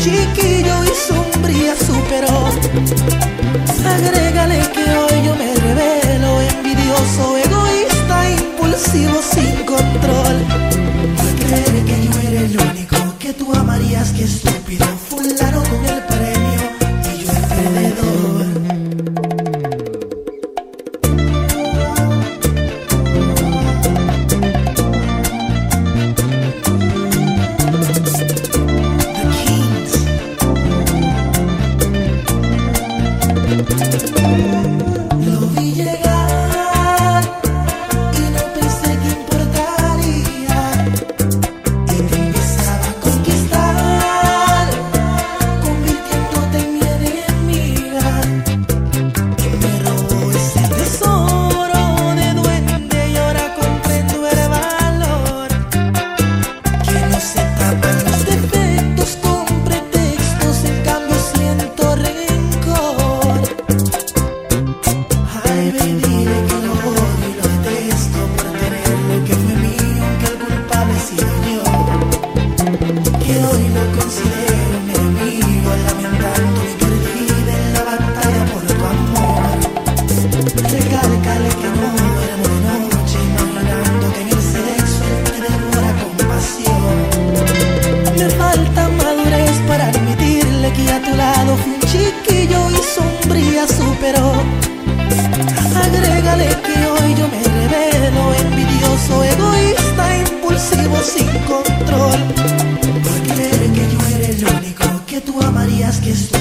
chiquillo y su hombría superó. Agrégale que hoy yo me revelo, envidioso, egoísta, impulsivo, sin control. Por creer que yo era el único que tú amarías, que estúpido, fulano con el premio y yo el perdedor. Lo vi llegar y no pensé que importaría, y te empezaba a conquistar, convirtiéndote en mi enemiga, y me robó ese tesoro de duende y ahora comprendo el valor, que no se tapan los defectos con pretextos, en cambio siento rencor. Ay, baby, dile que lo odio y lo detesto por tener lo que fue mío, aunque el culpable he sido yo, que hoy lo considero un enemigo, lamentando mi perdida en la batalla por tu amor. Recálcale que no éramos de noche, imaginando que en el sexo él te devora con pasión. Me falta madurez para admitirle que a tu lado fui un chiquillo y su hombría superó. Agrégale que hoy yo me revelo, envidioso, egoísta, impulsivo, sin control. Por creer que yo era el único que tú amarías, que